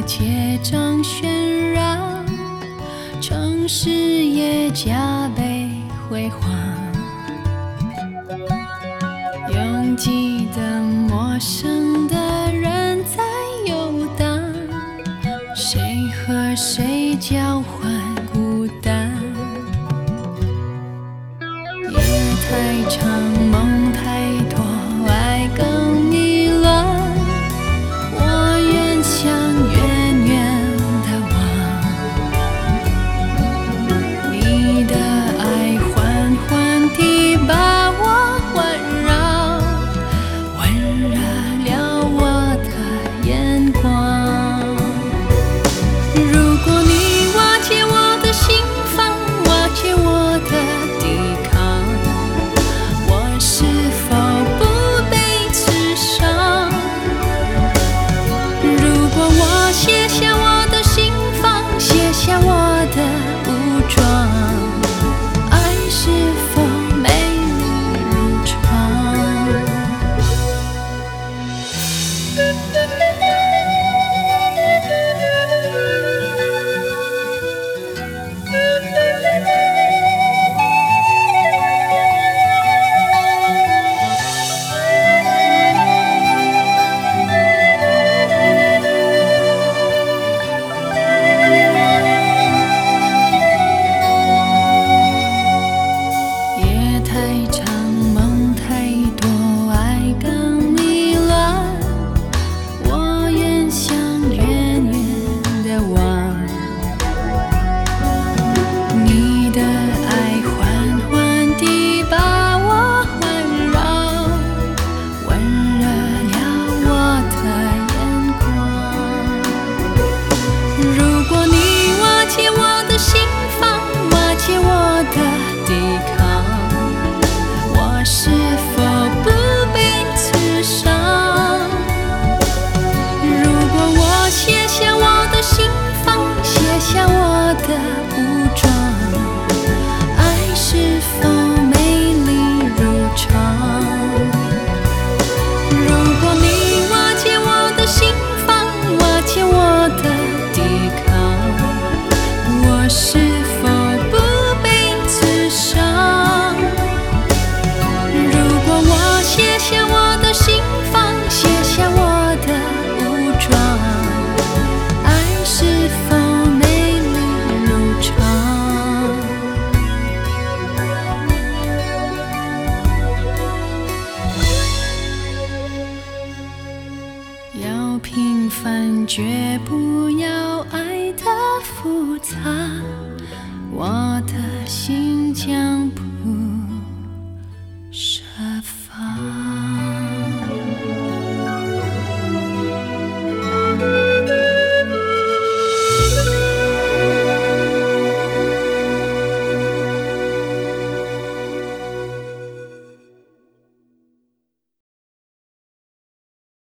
结账喧嚷，城市也加倍辉煌。拥挤的陌生的人在游荡，谁和谁交换孤单？夜太长，梦太多，爱更迷乱。我愿想远远地望，你的爱缓缓地把我环绕，温热了我的眼光。如果你瓦解我的心房，瓦解我的抵抗，我是否不被刺伤？如果我卸下我的心防，卸下我的武装，爱是否美丽如常？夜太长，梦太多，爱更迷乱。我愿想远远地望，你的爱缓缓地把我环绕，温热了我的眼光。如果你瓦解我的心房，瓦解我的抵抗，我是否不被刺伤？如果我卸下我的心防，卸下我的武装，爱是否美丽如常？如果你瓦解我的心防，瓦解我的抵抗，我是否不被刺伤？如果我卸下我的心防，卸下我的武装，爱是否美丽如常？要平凡，绝不要爱的复杂，我的心将不